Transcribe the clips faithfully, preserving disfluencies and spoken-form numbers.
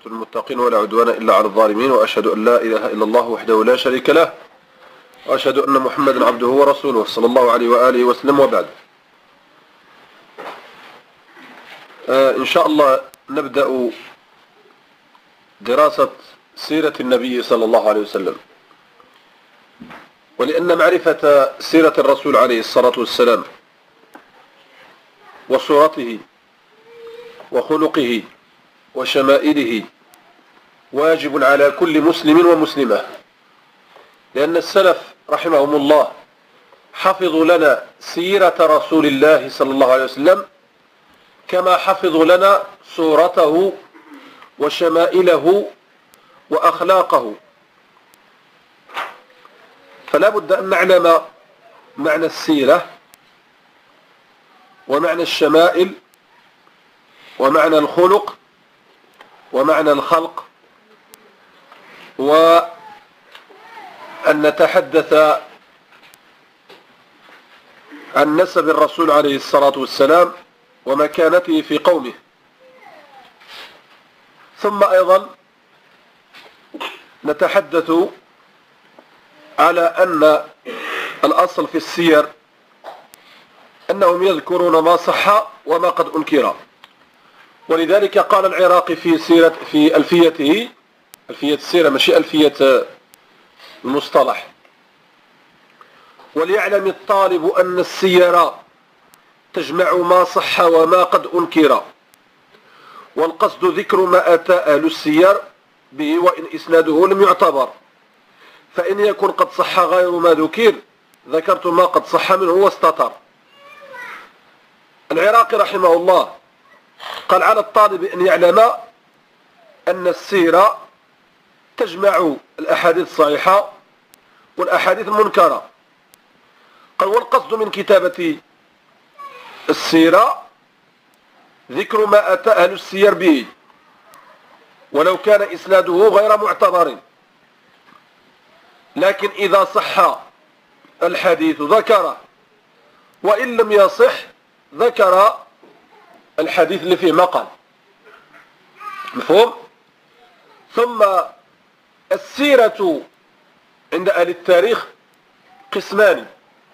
المتقين ولا عدوان إلا على الظالمين، وأشهد أن لا إله إلا الله وحده لا شريك له، وأشهد أن محمدا عبده ورسوله صلى الله عليه وآله وسلم. وبعد، آه إن شاء الله نبدأ دراسة سيرة النبي صلى الله عليه وسلم. ولأن معرفة سيرة الرسول عليه الصلاة والسلام وصورته وخلقه وشمائله واجب على كل مسلم ومسلمة، لأن السلف رحمهم الله حفظوا لنا سيرة رسول الله صلى الله عليه وسلم كما حفظوا لنا صورته وشمائله وأخلاقه. فلا بد أن نعلم معنى السيرة ومعنى الشمائل ومعنى الخلق ومعنى الخلق، وأن نتحدث عن نسب الرسول عليه الصلاة والسلام ومكانته في قومه. ثم أيضا نتحدث على أن الأصل في السير أنهم يذكرون ما صح وما قد أنكر، ولذلك قال العراقي في سيرة في ألفيته، ألفية السيرة ماشي ألفية المصطلح: وليعلم الطالب أن السير تجمع ما صح وما قد أنكر، والقصد ذكر ما أتى أهل السير به وإن إسناده لم يعتبر، فإن يكن قد صح غير ما ذكر ذكرت ما قد صح منه واستتر. العراقي رحمه الله قال: على الطالب أن يعلم أن السيرة تجمع الأحاديث الصحيحة والأحاديث المنكرة. قال: والقصد من كتابة السيرة ذكر ما أتى أهل السير به ولو كان إسناده غير معتبر، لكن إذا صح الحديث ذكره، وإن لم يصح ذكر الحديث اللي فيه مقال. مفهوم؟ ثم السيرة عند أهل التاريخ قسمان.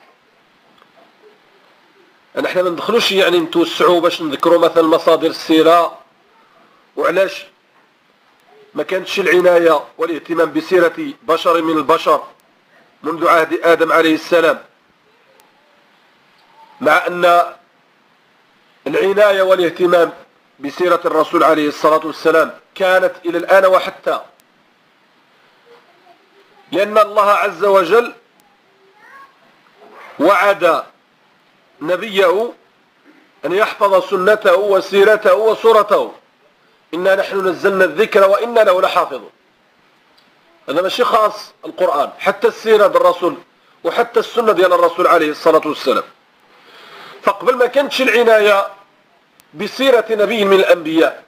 نحن ما ندخلوش يعني نتوسعوا باش نذكروا مثلا مصادر السيرة وعلاش ما كانتش العناية والاهتمام بسيرة بشر من البشر منذ عهد آدم عليه السلام، مع أن العناية والاهتمام بسيرة الرسول عليه الصلاة والسلام كانت إلى الآن وحتى، لأن الله عز وجل وعد نبيه أن يحفظ سنته وسيرته وصورته: إنا نحن نزلنا الذكر وإنا له لحافظ. هذا ماشي خاص القرآن، حتى السيرة بالرسول وحتى السنة ديال الرسول عليه الصلاة والسلام. فقبل ما كانتش العناية بسيرة نبي من الأنبياء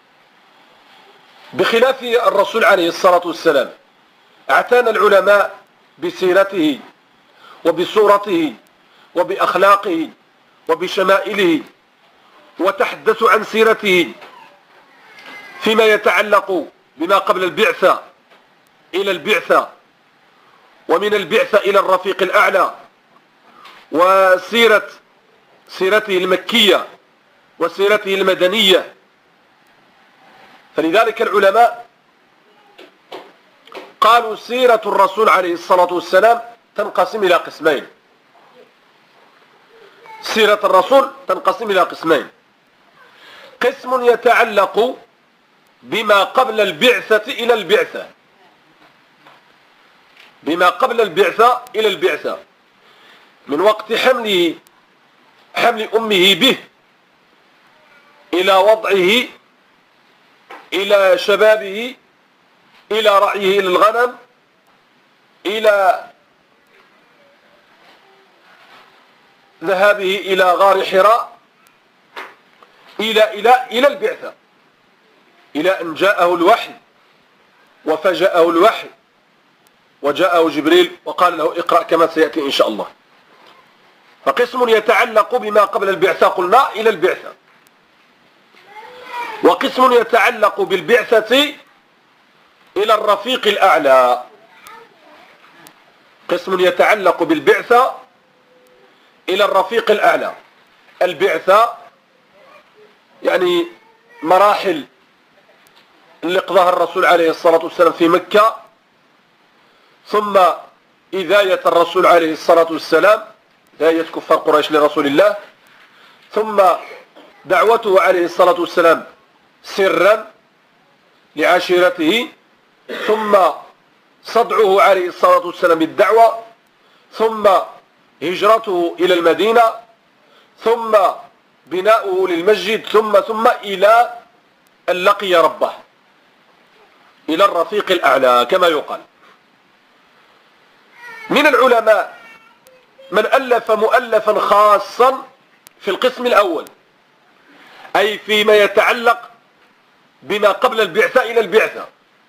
بخلاف الرسول عليه الصلاة والسلام، اعتنى العلماء بسيرته وبصورته وبأخلاقه وبشمائله، وتحدثوا عن سيرته فيما يتعلق بما قبل البعثة إلى البعثة، ومن البعثة إلى الرفيق الأعلى، وسيرة سيرته المكية وسيرته المدنية. فلذلك العلماء قالوا سيرة الرسول عليه الصلاة والسلام تنقسم إلى قسمين. سيرة الرسول تنقسم إلى قسمين: قسم يتعلق بما قبل البعثة إلى البعثة، بما قبل البعثة إلى البعثة، من وقت حمله حمل أمه به إلى وضعه إلى شبابه إلى رعيه للغنم إلى ذهابه إلى غار حراء إلى إلى إلى البعثة، إلى أن جاءه الوحي وفجأه الوحي وجاءه جبريل وقال له: اقرأ كما سيأتي إن شاء الله. فقسم يتعلق بما قبل البعثة قلنا إلى البعثة، وقسم يتعلق بالبعثة إلى الرفيق الأعلى. قسم يتعلق بالبعثة إلى الرفيق الأعلى. البعثة يعني مراحل اللي قضاها الرسول عليه الصلاة والسلام في مكة، ثم إذاية الرسول عليه الصلاة والسلام، إذاية كفار قريش لرسول الله، ثم دعوته عليه الصلاة والسلام سرا لعشيرته، ثم صدعه عليه الصلاة والسلام بالدعوة، ثم هجرته إلى المدينة، ثم بناؤه للمسجد، ثم ثم إلى أن لقي ربه، إلى الرفيق الأعلى كما يقال. من العلماء من ألف مؤلفا خاصا في القسم الأول، أي فيما يتعلق بما قبل البعثة إلى البعثة،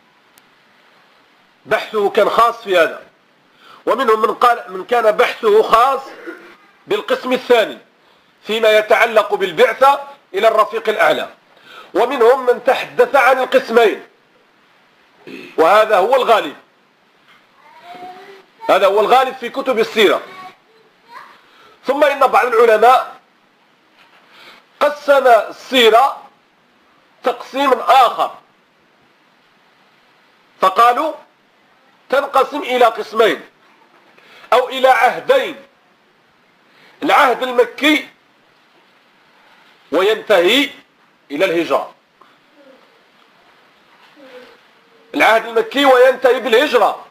بحثه كان خاص في هذا. ومنهم من قال من كان بحثه خاص بالقسم الثاني فيما يتعلق بالبعثة إلى الرفيق الأعلى. ومنهم من تحدث عن القسمين، وهذا هو الغالب، هذا هو الغالب في كتب السيرة. ثم إن بعض العلماء قسم السيرة تقسيم آخر، فقالوا تنقسم إلى قسمين أو إلى عهدين: العهد المكي وينتهي إلى الهجرة، العهد المكي وينتهي بالهجرة،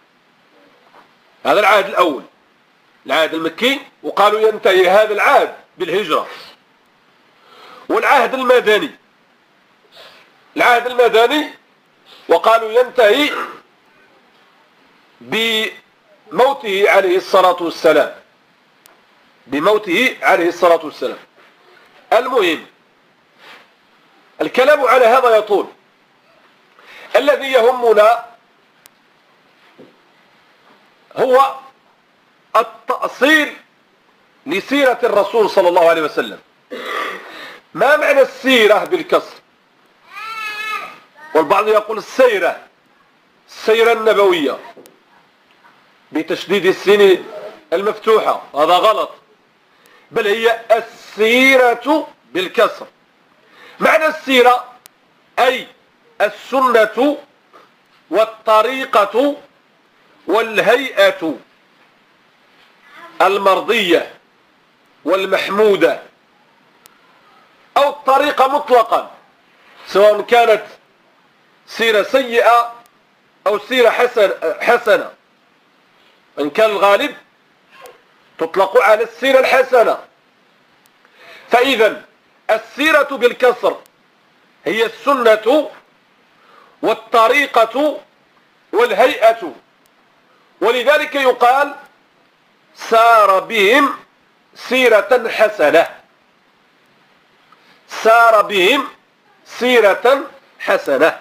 هذا العهد الأول، العهد المكي، وقالوا ينتهي هذا العهد بالهجرة. والعهد المدني، العهد المدني وقالوا ينتهي بموته عليه الصلاة والسلام، بموته عليه الصلاة والسلام. المهم الكلام على هذا يطول. الذي يهمنا هو التأصيل لسيرة الرسول صلى الله عليه وسلم. ما معنى السيرة بالكسر؟ والبعض يقول السيرة، السيرة النبوية بتشديد السين المفتوحة، هذا غلط، بل هي السيرة بالكسر. معنى السيرة أي السنة والطريقة والهيئة المرضية والمحمودة، أو الطريقة مطلقا، سواء كانت سيرة سيئة أو سيرة حسن حسنة. إن كان الغالب تطلق على السيرة الحسنة. فإذا السيرة بالكسر هي السنة والطريقة والهيئة، ولذلك يقال سار بهم سيرة حسنة، سار بهم سيرة حسنة.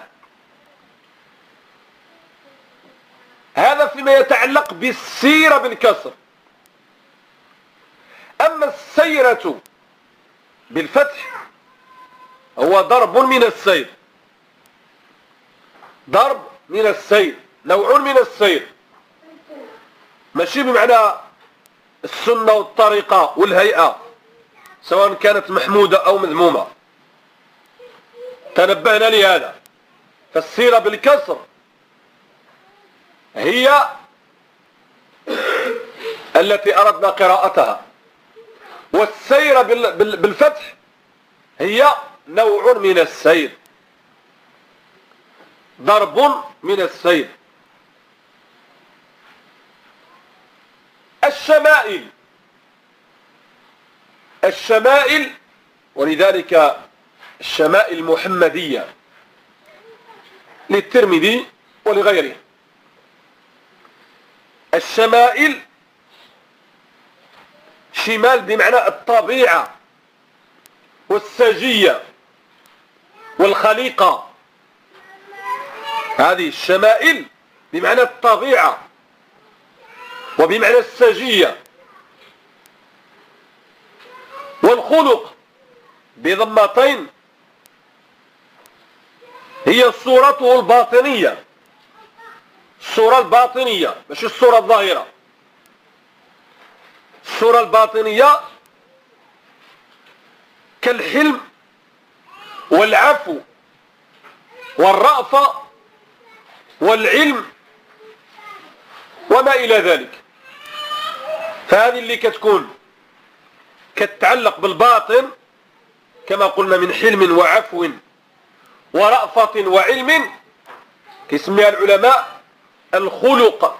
هذا فيما يتعلق بالسيرة بالكسر. أما السيرة بالفتح هو ضرب من السير، ضرب من السير، نوع من السير، ماشي بمعنى السنة والطريقة والهيئة سواء كانت محمودة أو مذمومة. تنبهنا لهذا. فالسيرة بالكسر هي التي أردنا قراءتها، والسيرة بالفتح هي نوع من السير، ضرب من السير. الشمائل، الشمائل ولذلك الشمائل المحمدية للترمذي ولغيره. الشمائل شمال بمعنى الطبيعة والسجية والخليقة، هذه الشمائل بمعنى الطبيعة وبمعنى السجية. والخلق بضمتين هي صورته الباطنية، الصورة الباطنية مش الصورة الظاهرة. الصورة الباطنية كالحلم والعفو والرأفة والعلم وما إلى ذلك. فهذه اللي كتكون كتتعلق بالباطن كما قلنا من حلم وعفو ورأفة وعلم، كيسميها العلماء الخلق.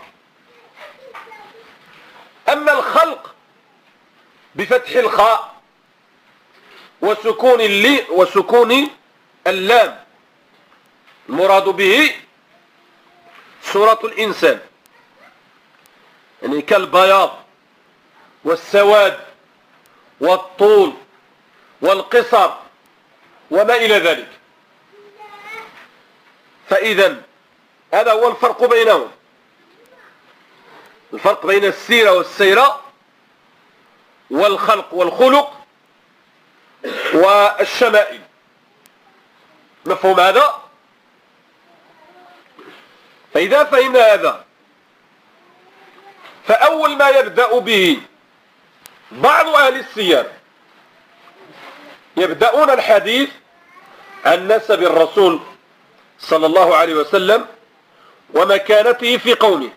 أما الخلق بفتح الخاء وسكون اللي وسكون اللام، المراد به صورة الإنسان، يعني كالبياض والسواد والطول والقصر وما إلى ذلك. فإذا هذا هو الفرق بينهم، الفرق بين السيرة والسيرة والخلق والخلق والشمائل. مفهوم هذا؟ فإذا فهمنا هذا فأول ما يبدأ به بعض أهل السير يبدأون الحديث عن نسب الرسول صلى الله عليه وسلم ومكانته في قومه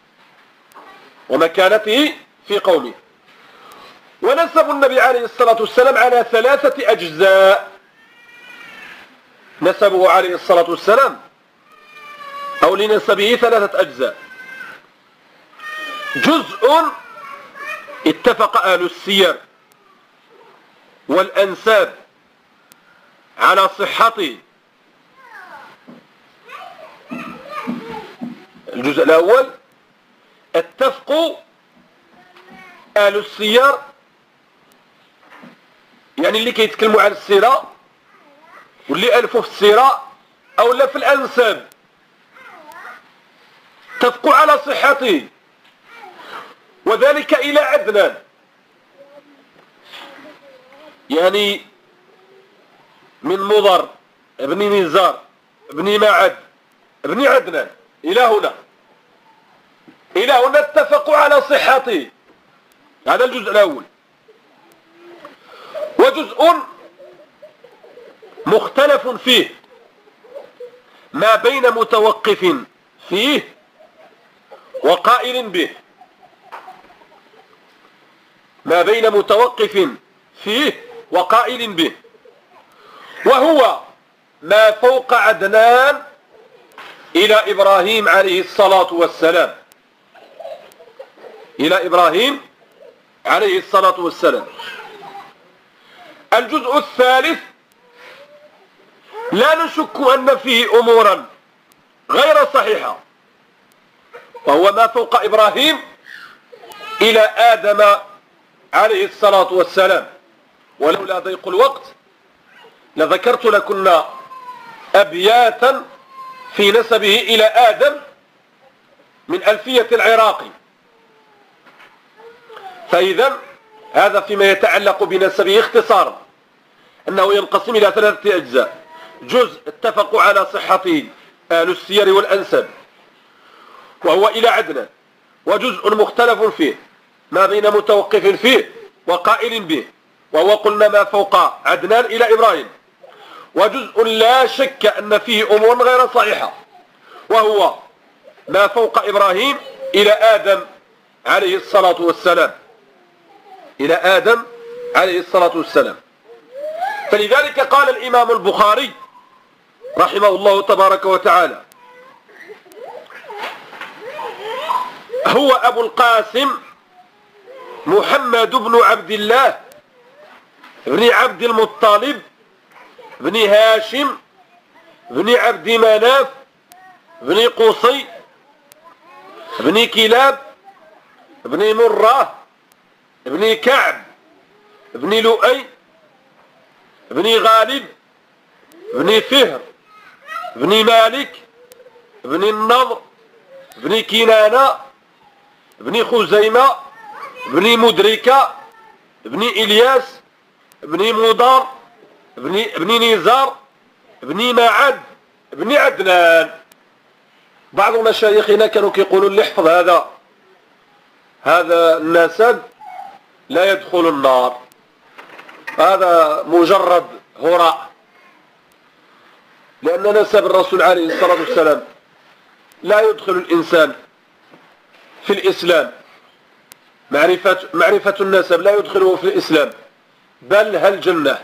ومكانته في قومه. ونسب النبي عليه الصلاة والسلام على ثلاثة أجزاء. نسبه عليه الصلاة والسلام أو لنسبه ثلاثة أجزاء. جزء اتفق أهل السير والأنساب على صحته. الجزء الأول اتفقوا أهل السير، يعني اللي كيتكلموا عن السيرة واللي ألفوا في السيرة أو لا في الأنساب، اتفقوا على صحته، وذلك إلى عدنان، يعني من مضر ابن نزار ابن معد ابن عدنان إلى هنا إلى هنا اتفقوا على صحته. هذا الجزء الأول. وجزء مختلف فيه ما بين متوقف فيه وقائل به، ما بين متوقف فيه وقائل به، وهو ما فوق عدنان إلى إبراهيم عليه الصلاة والسلام، إلى إبراهيم عليه الصلاة والسلام. الجزء الثالث لا نشك أن فيه أمورا غير صحيحة، وهو ما فوق إبراهيم إلى آدم عليه الصلاة والسلام. ولولا ضيق الوقت لذكرت لكنا أبياتا في نسبه إلى آدم من ألفية العراقي. فإذا هذا فيما يتعلق بنسبه اختصارا، أنه ينقسم إلى ثلاثة أجزاء. جزء اتفقوا على صحته أهل السير والأنساب وهو إلى عدنان، وجزء مختلف فيه ما بين متوقف فيه وقائل به، وهو قلنا ما فوق عدنان إلى إبراهيم. وجزء لا شك أن فيه أمور غير صحيحة، وهو ما فوق إبراهيم إلى آدم عليه الصلاة والسلام، إلى آدم عليه الصلاة والسلام. فلذلك قال الإمام البخاري رحمه الله تبارك وتعالى: هو أبو القاسم محمد بن عبد الله بن عبد المطلب بن هاشم بن عبد مناف بن قصي بن كلاب بن مرة بن كعب بن لؤي بن غالب بن فهر بن مالك بن النضر بن كنانة بن خزيمة بن مدركة بن إلياس بن مضار بن, بن نزار بن معد بن عدنان. بعض مشايخنا كانوا كيقولوا اللي يحفظ هذا هذا النسب لا يدخل النار، هذا مجرد هراء، لأن نسب الرسول عليه الصلاة والسلام لا يدخل الإنسان في الإسلام، معرفة معرفة النسب لا يدخله في الإسلام بل هل جنة.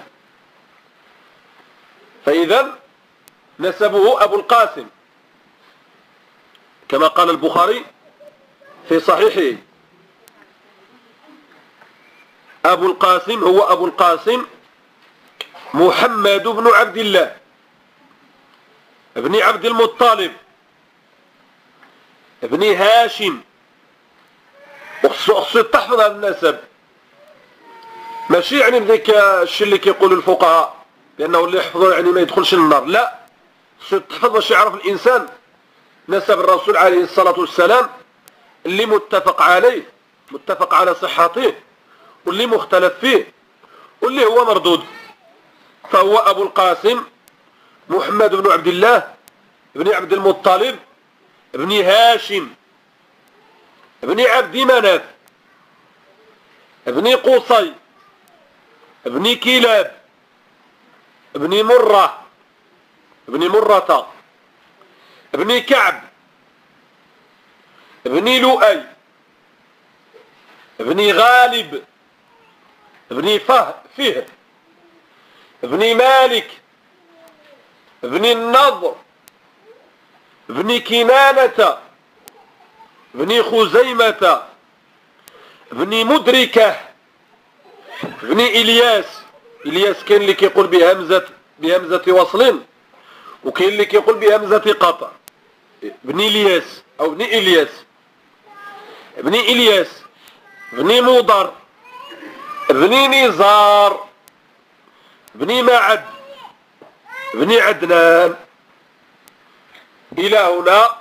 فإذا نسبه أبو القاسم كما قال البخاري في صحيحه، أبو القاسم هو أبو القاسم محمد بن عبد الله ابن عبد المطلب ابن هاشم. وخصو تحفظ هذا النسب، ماشي يعني ذيك الشيء اللي كيقولوا الفقهاء لأنه اللي يحفظه يعني ما يدخلش النار، لا، خصو تحفظ باش يعرف الإنسان نسب الرسول عليه الصلاة والسلام اللي متفق عليه، متفق على صحته، واللي مختلف فيه، واللي هو مردود. فهو أبو القاسم محمد بن عبد الله بن عبد المطلب بن هاشم بن عبد مناف بن قصي بن كلاب بن مرة بن مرة بن كعب بن لؤي بن غالب بن فه فهر بن مالك بن النضر بن كنانة بن خزيمة بن مدركة بن إلياس. إلياس كاين اللي كيقول بهمزة بهمزة وصل، وكاين اللي كيقول بهمزة قطع. بن إلياس أو بن إلياس بن إلياس بن مضر بن نزار بن معد بن عدنان. إلى هنا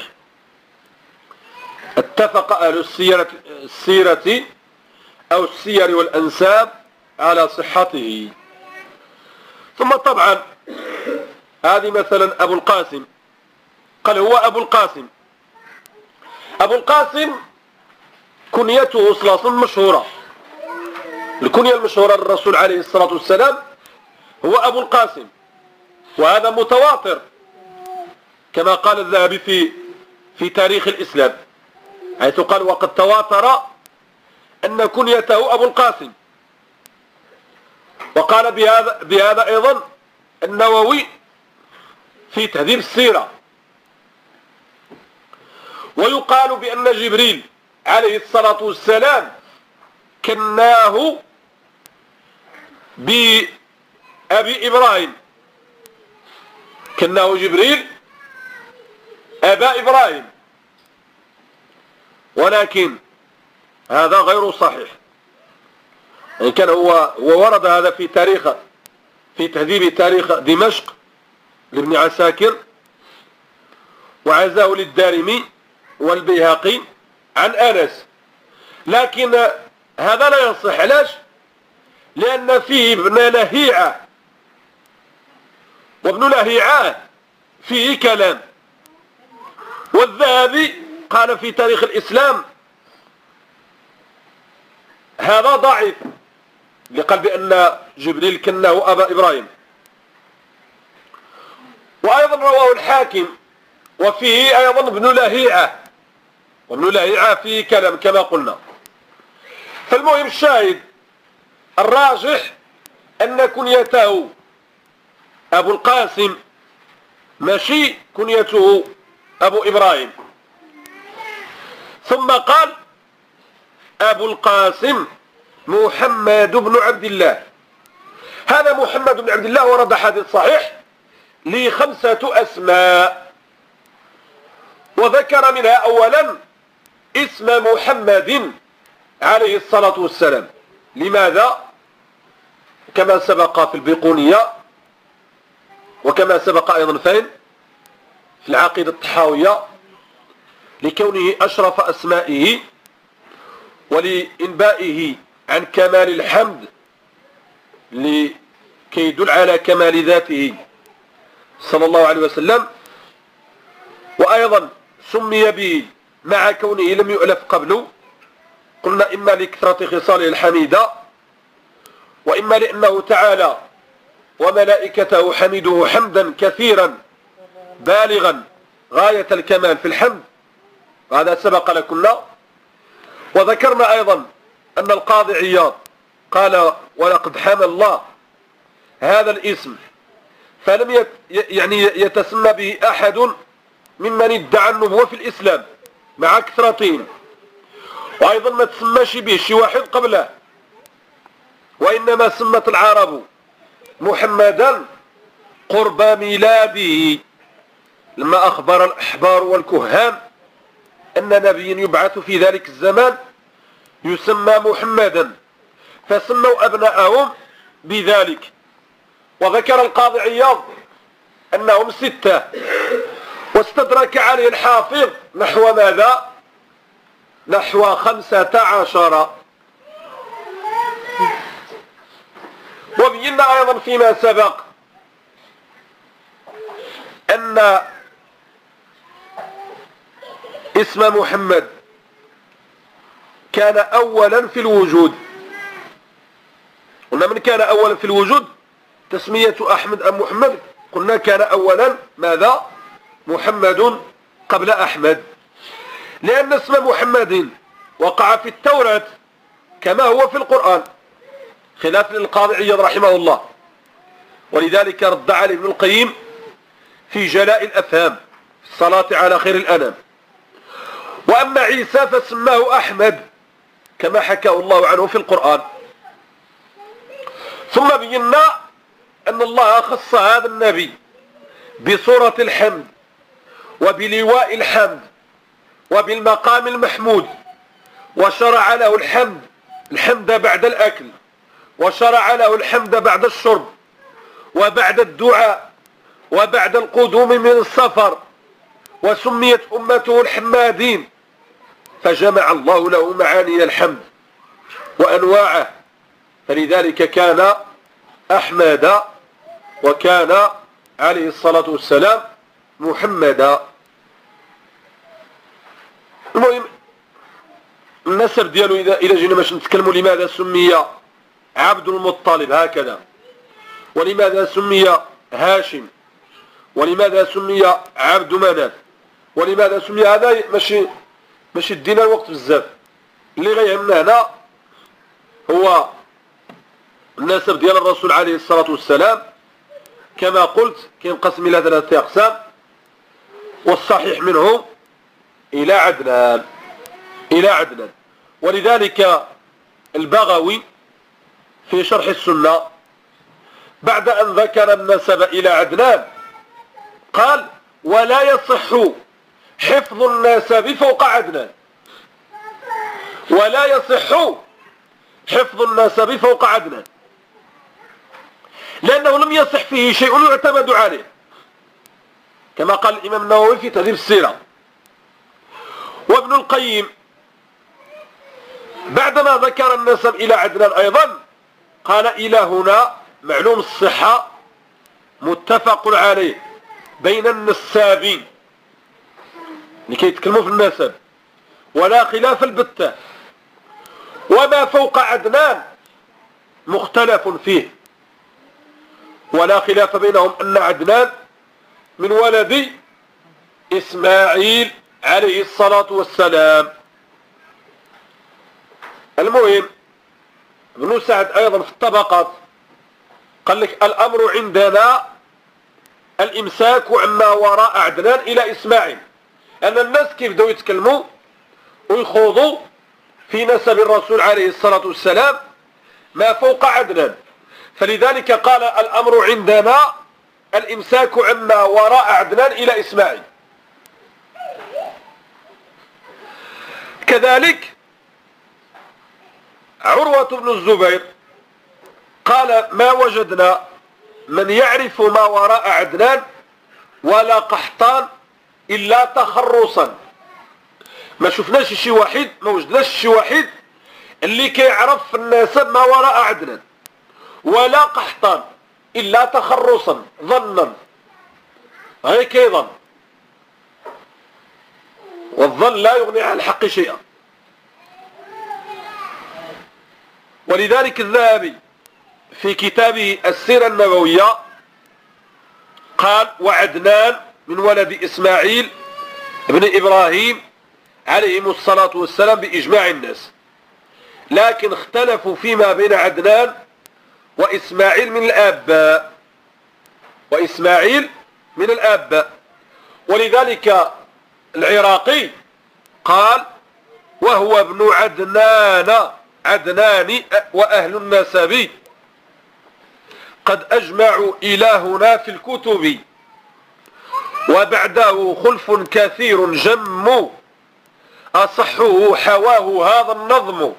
اتفق أهل السيرة, السيرة أو السير والأنساب على صحته. ثم طبعا هذه مثلا أبو القاسم، قال هو أبو القاسم. أبو القاسم كنيته صلاص مشهورة، الكنية المشهورة للرسول عليه الصلاة والسلام هو أبو القاسم، وهذا متواتر كما قال الذهبي في في تاريخ الإسلام، حيث قال وقد تواتر أن كنيته أبو القاسم. وقال بهذا بهذا أيضا النووي في تهذيب السيرة. ويقال بأن جبريل عليه الصلاة والسلام كناه بأبي إبراهيم، كناه جبريل أبا إبراهيم، ولكن هذا غير صحيح. إن كان هو وورد هذا في تاريخ في تهذيب تاريخ دمشق لابن عساكر، وعزاه للدارمي والبيهقي عن أنس، لكن هذا لا يصح. علاش؟ لأن فيه ابن لهيعة، وابن لهيعة فيه كلام. والذهبي قال في تاريخ الإسلام هذا ضعيف، لقال بأن جبريل كناه أبا إبراهيم. وأيضا رواه الحاكم وفيه أيضا ابن لهيعة، وابن لهيعة فيه كلام كما قلنا. فالمهم الشاهد الراجح أن كنيته أبو القاسم ماشي كنيته أبو إبراهيم. ثم قال أبو القاسم محمد بن عبد الله. هذا محمد بن عبد الله ورد حديث صحيح لخمسة أسماء، وذكر منها أولا اسم محمد عليه الصلاة والسلام. لماذا؟ كما سبق في البيقونية، وكما سبق أيضا فين في العقيدة الطحاوية، لكونه أشرف أسمائه ولإنبائه عن كمال الحمد لكي يدل على كمال ذاته صلى الله عليه وسلم. وأيضا سمي به مع كونه لم يؤلف قبله، قلنا إما لكثرة خصاله الحميدة، وإما لأنه تعالى وملائكته حمدوه حمدا كثيرا بالغا غاية الكمال في الحمد، وهذا سبق لكنا. وذكرنا أيضا أن القاضي عياض قال: ولقد حمى الله هذا الاسم فلم يت يعني يتسمى به أحد ممن ادعى النبوة في الإسلام مع كثرتهم، وأيضا ما تسماش به شي واحد قبله، وإنما سمت العرب محمدا قرب ميلاده، لما أخبر الأحبار والكهان أن نبيا يبعث في ذلك الزمان يسمى محمدا، فسموا أبناءهم بذلك. وذكر القاضي عياض أنهم ستة، واستدرك عليه الحافظ نحو ماذا؟ نحو خمسة عشر. وبينا أيضا فيما سبق أن اسم محمد كان أولا في الوجود. قلنا من كان أولا في الوجود تسمية أحمد أم محمد؟ قلنا كان أولا ماذا؟ محمد قبل أحمد، لأن اسم محمد وقع في التوراة كما هو في القرآن، خلاف للقاضي عياض رحمه الله، ولذلك رد عليه ابن القيم في جلاء الأفهام في الصلاة على خير الأنام. وأما عيسى فسماه أحمد كما حكاه الله عنه في القرآن. ثم بينا أن الله خص هذا النبي بصورة الحمد وبلواء الحمد وبالمقام المحمود، وشرع له الحمد الحمد بعد الأكل، وشرع له الحمد بعد الشرب وبعد الدعاء وبعد القدوم من السفر، وسميت أمته الحمادين، فجمع الله له معاني الحمد وأنواعه، فلذلك كان أحمد وكان عليه الصلاة والسلام محمدا. المهم النسب ديالو إذا إلى جينا باش نتكلموا لماذا سمي عبد المطلب هكذا، ولماذا سمي هاشم، ولماذا سمي عبد مناف، ولماذا سمي هذا، ماشي ماشي دينا الوقت بزاف. اللي غيهمنا هنا هو النسب ديال الرسول عليه الصلاة والسلام. كما قلت كينقسم إلى ثلاثة أقسام، والصحيح منه إلى عدنان إلى عدنان. ولذلك البغوي في شرح السنة بعد أن ذكر النسب إلى عدنان قال: ولا يصح حفظ النسب فوق عدنان، ولا يصح حفظ النسب فوق عدنان، لأنه لم يصح فيه شيء يعتمد عليه، كما قال الإمام النووي في تهذيب السيرة. وابن القيم بعدما ذكر النسب إلى عدنان أيضا قال: إلى هنا معلوم الصحة متفق عليه بين النسابين لكي يتكلموا في النسب، ولا خلاف البتة، وما فوق عدنان مختلف فيه، ولا خلاف بينهم أن عدنان من ولد إسماعيل عليه الصلاة والسلام. المهم ابن سعد أيضا في الطبقات قال لك: الأمر عندنا الإمساك عما وراء عدنان إلى إسماعيل، أن الناس كيف بدأوا يتكلموا ويخوضوا في نسب الرسول عليه الصلاة والسلام ما فوق عدنان، فلذلك قال: الأمر عندنا الإمساك عما وراء عدنان إلى إسماعيل. كذلك عروة بن الزبير قال: ما وجدنا من يعرف ما وراء عدنان ولا قحطان إلا تخرصا. ما شفناش شي واحد، ما وجدناش شي واحد اللي كيعرف في النسب ما وراء عدنان ولا قحطان إلا تخرصا ظنا. غير كيظن، والظن لا يغني عن الحق شيئا. ولذلك الذهبي في كتابه السيرة النبوية قال: وعدنان من ولد إسماعيل ابن إبراهيم عليهم الصلاة والسلام بإجماع الناس، لكن اختلفوا فيما بين عدنان وإسماعيل من الآباء، وإسماعيل من الآباء. ولذلك العراقي قال: وهو ابن عدنان عدنان وأهل النسب قد أجمعوا إلهنا في الكتب، وبعده خلف كثير جم، أصحه حواه هذا النظم.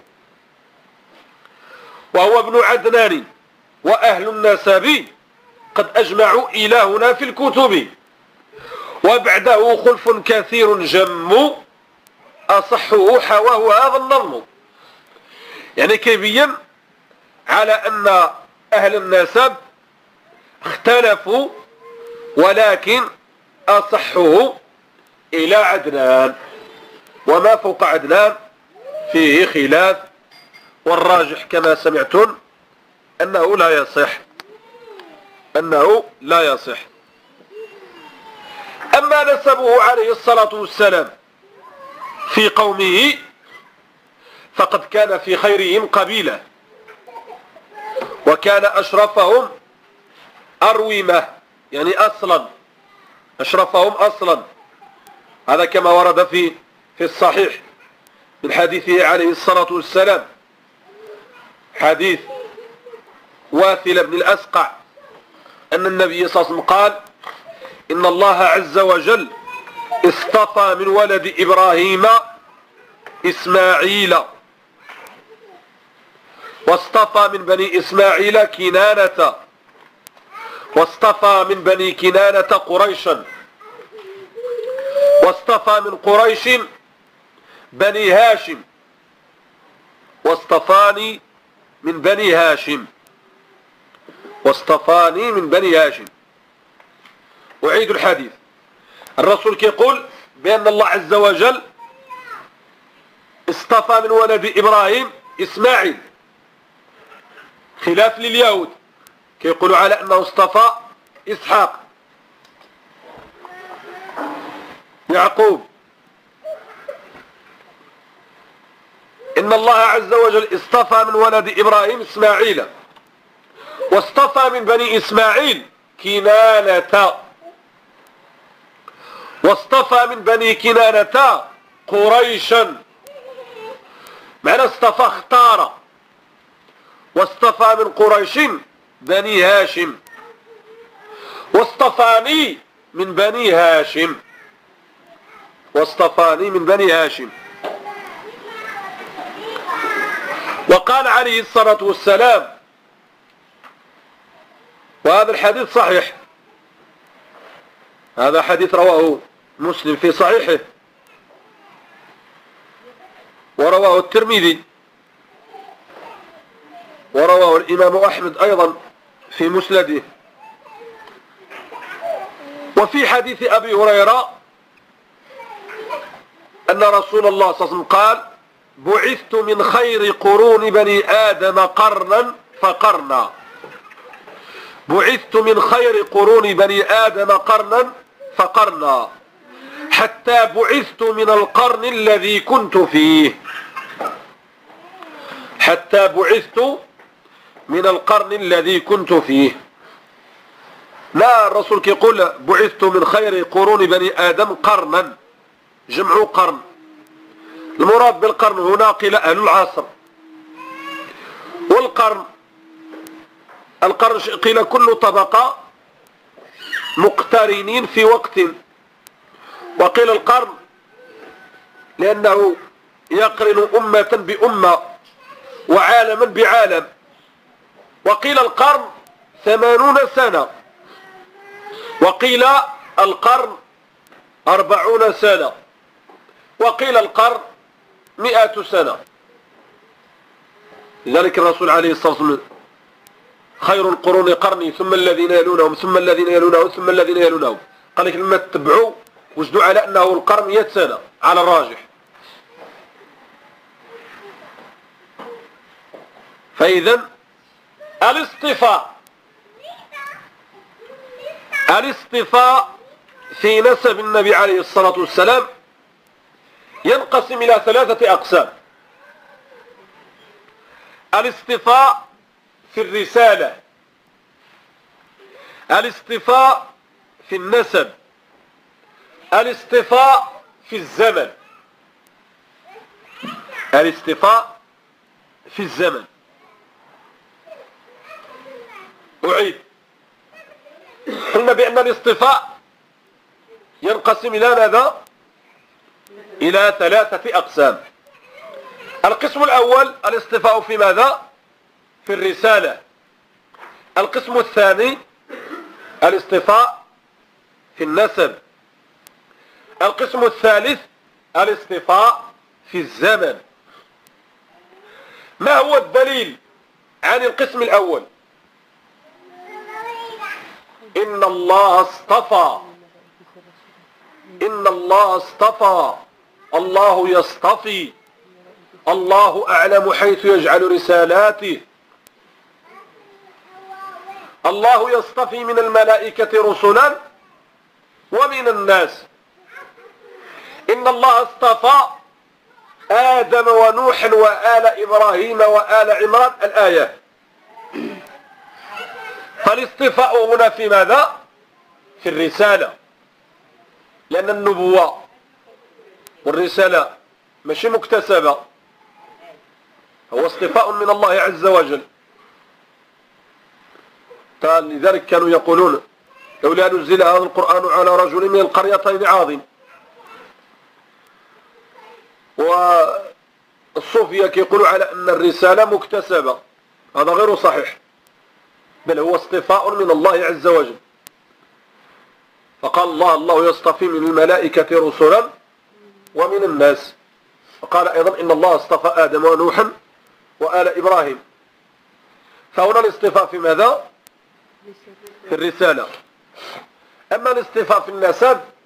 وهو ابن عدنان وأهل النسب قد أجمعوا إلهنا في الكتب، وبعده خلف كثير جم، أصحه حواه هذا النظم. يعني كيبين على أن أهل النسب اختلفوا، ولكن أصحه إلى عدنان، وما فوق عدنان فيه خلاف، والراجح كما سمعتم أنه لا يصح، أنه لا يصح. أما نسبه عليه الصلاة والسلام في قومه فقد كان في خيرهم قبيلة، وكان أشرفهم أرومة، يعني أصلا أشرفهم أصلا. هذا كما ورد في في الصحيح من حديثه عليه الصلاة والسلام، حديث واثل بن الأسقع، أن النبي صلى الله عليه وسلم قال: إن الله عز وجل اصطفى من ولد إبراهيم إسماعيل، واصطفى من بني إسماعيل كنانة، واصطفى من بني كنانة قريشا، واصطفى من قريش بني هاشم، واصطفاني من بني هاشم، واصطفاني من بني هاشم. أعيد الحديث. الرسول كيقول بأن الله عز وجل اصطفى من ولد إبراهيم إسماعيل، خلاف لليهود كيقولوا على أنه اصطفى إسحاق يعقوب. إن الله عز وجل اصطفى من ولد إبراهيم إسماعيل، واصطفى من بني إسماعيل كنانة، واصطفى من بني كنانة قريشا. معنى اصطفى اختار، واصطفى من قريش بني هاشم، واصطفاني من بني هاشم، واصطفاني من بني هاشم. وقال عليه الصلاة والسلام، وهذا الحديث صحيح، هذا حديث رواه مسلم في صحيحه، ورواه الترمذي، ورواه الإمام أحمد أيضا في مسنده. وفي حديث أبي هريرة أن رسول الله صلى الله عليه وسلم قال: بعثت من خير قرون بني آدم قرنا فقرنا. بعثت من خير قرون بني آدم قرنا فقرنا حتى بعثت من القرن الذي كنت فيه. حتى بعثت من القرن الذي كنت فيه. لا، الرسول كيقول بعثت من خير قرون بني آدم قرنا، جمع قرن. المراد بالقرن هنا قيل أهل العصر، والقرن القرن قيل كل طبقة مقترنين في وقت، وقيل القرن لأنه يقرن أمة بأمة وعالما بعالم، وقيل القرن ثمانون سنة، وقيل القرن أربعون سنة، وقيل القرن مئة سنة. لذلك الرسول عليه الصلاة والسلام: خير القرون قرني ثم الذين يلونهم ثم الذين يلونهم ثم الذين يلونهم. قال لك لما تتبعوا وجدوا على أنه القرن مئة سنة على الراجح. فإذا الاصطفاء الاصطفاء في نسب النبي عليه الصلاة والسلام ينقسم إلى ثلاثة أقسام. الاصطفاء في الرسالة، الاصطفاء في النسب، الاصطفاء في الزمن. الاصطفاء في الزمن. أعيد، قلنا بأن الاصطفاء ينقسم إلى ماذا؟ إلى ثلاثة أقسام. القسم الأول الاصطفاء في ماذا؟ في الرسالة. القسم الثاني الاصطفاء في النسب. القسم الثالث الاصطفاء في الزمن. ما هو الدليل عن القسم الأول؟ إن الله اصطفى، إن الله اصطفى، الله يصطفي، الله أعلم حيث يجعل رسالاته، الله يصطفي من الملائكة رسلا ومن الناس. إن الله اصطفى آدم ونوح وآل إبراهيم وآل عمران، الآيات. فالاصطفاء هنا في ماذا؟ في الرسالة، لأن النبوة والرسالة ماشي مكتسبة، هو اصطفاء من الله عز وجل. لذلك كانوا يقولون لولا نزل هذا القرآن على رجل من القريتين عظيم. والصوفية يقولوا على أن الرسالة مكتسبة، هذا غير صحيح، بل هو اصطفاء من الله عز وجل. فقال الله الله يصطفي من الملائكة رسلا ومن الناس. وقال أيضا إن الله اصطفى آدم ونوحا وآل إبراهيم. فهنا الاصطفاء في ماذا؟ في الرسالة. أما الاصطفاء في النسب